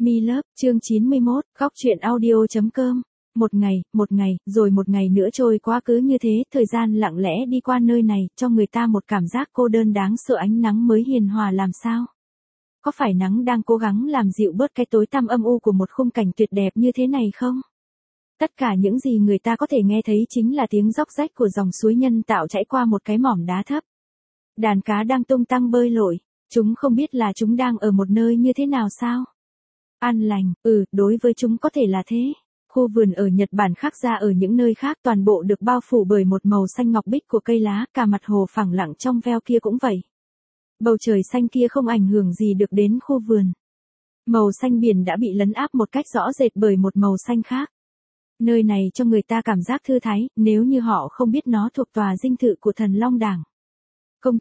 Mi Love, chương 91, góc truyện audio.com. Một ngày, rồi một ngày nữa trôi qua cứ như thế, thời gian lặng lẽ đi qua nơi này, cho người ta một cảm giác cô đơn đáng sợ. Ánh nắng mới hiền hòa làm sao? Có phải nắng đang cố gắng làm dịu bớt cái tối tăm âm u của một khung cảnh tuyệt đẹp như thế này không? Tất cả những gì người ta có thể nghe thấy chính là tiếng róc rách của dòng suối nhân tạo chảy qua một cái mỏm đá thấp. Đàn cá đang tung tăng bơi lội, chúng không biết là chúng đang ở một nơi như thế nào sao? An lành, đối với chúng có thể là thế. Khu vườn ở Nhật Bản khác ra ở những nơi khác, toàn bộ được bao phủ bởi một màu xanh ngọc bích của cây lá, cả mặt hồ phẳng lặng trong veo kia cũng vậy. Bầu trời xanh kia không ảnh hưởng gì được đến khu vườn. Màu xanh biển đã bị lấn áp một cách rõ rệt bởi một màu xanh khác. Nơi này cho người ta cảm giác thư thái, nếu như họ không biết nó thuộc tòa dinh thự của thần Long Đảng. Công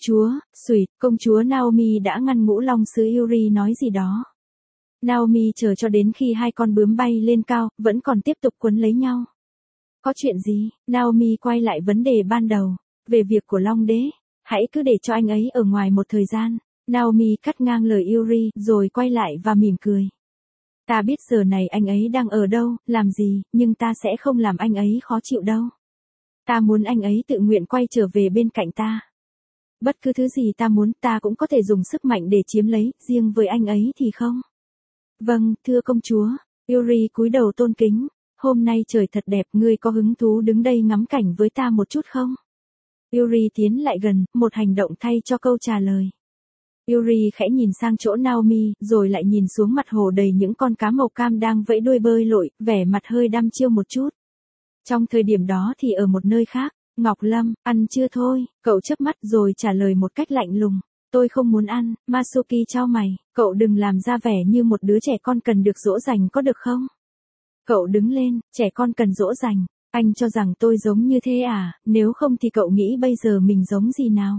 chúa Naomi đã ngăn Ngũ Long sứ Yuri nói gì đó. Naomi chờ cho đến khi hai con bướm bay lên cao, vẫn còn tiếp tục quấn lấy nhau. Có chuyện gì? Naomi quay lại vấn đề ban đầu. Về việc của Long đế. Hãy cứ để cho anh ấy ở ngoài một thời gian. Naomi cắt ngang lời Yuri, rồi quay lại và mỉm cười. Ta biết giờ này anh ấy đang ở đâu, làm gì, nhưng ta sẽ không làm anh ấy khó chịu đâu. Ta muốn anh ấy tự nguyện quay trở về bên cạnh ta. Bất cứ thứ gì ta muốn, ta cũng có thể dùng sức mạnh để chiếm lấy, riêng với anh ấy thì không. Vâng, thưa công chúa. Yuri cúi đầu tôn kính. Hôm nay trời thật đẹp, ngươi có hứng thú đứng đây ngắm cảnh với ta một chút không? Yuri tiến lại gần, một hành động thay cho câu trả lời. Yuri khẽ nhìn sang chỗ Naomi, rồi lại nhìn xuống mặt hồ đầy những con cá màu cam đang vẫy đuôi bơi lội, vẻ mặt hơi đăm chiêu một chút. Trong thời điểm đó thì ở một nơi khác, Ngọc Lâm, ăn chưa thôi, cậu chớp mắt rồi trả lời một cách lạnh lùng. Tôi không muốn ăn. Masuki chau mày, cậu đừng làm ra vẻ như một đứa trẻ con cần được dỗ dành có được không? Cậu đứng lên, trẻ con cần dỗ dành. Anh cho rằng tôi giống như thế à, nếu không thì cậu nghĩ bây giờ mình giống gì nào?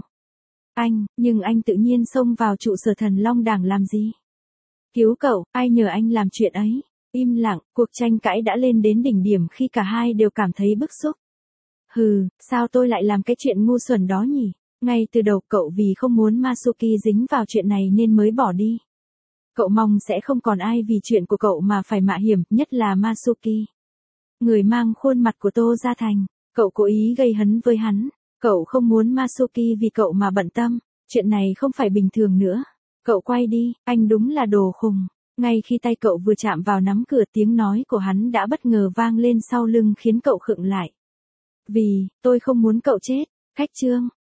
Nhưng anh tự nhiên xông vào trụ sở thần Long Đảng làm gì? Cứu cậu, ai nhờ anh làm chuyện ấy? Im lặng, cuộc tranh cãi đã lên đến đỉnh điểm khi cả hai đều cảm thấy bức xúc. Sao tôi lại làm cái chuyện ngu xuẩn đó nhỉ? Ngay từ đầu cậu vì không muốn Masuki dính vào chuyện này nên mới bỏ đi. Cậu mong sẽ không còn ai vì chuyện của cậu mà phải mạo hiểm, nhất là Masuki. Người mang khuôn mặt của Tô Gia Thành, cậu cố ý gây hấn với hắn. Cậu không muốn Masuki vì cậu mà bận tâm, chuyện này không phải bình thường nữa. Cậu quay đi, anh đúng là đồ khùng. Ngay khi tay cậu vừa chạm vào nắm cửa, tiếng nói của hắn đã bất ngờ vang lên sau lưng khiến cậu khựng lại. Vì, tôi không muốn cậu chết. Khách trương,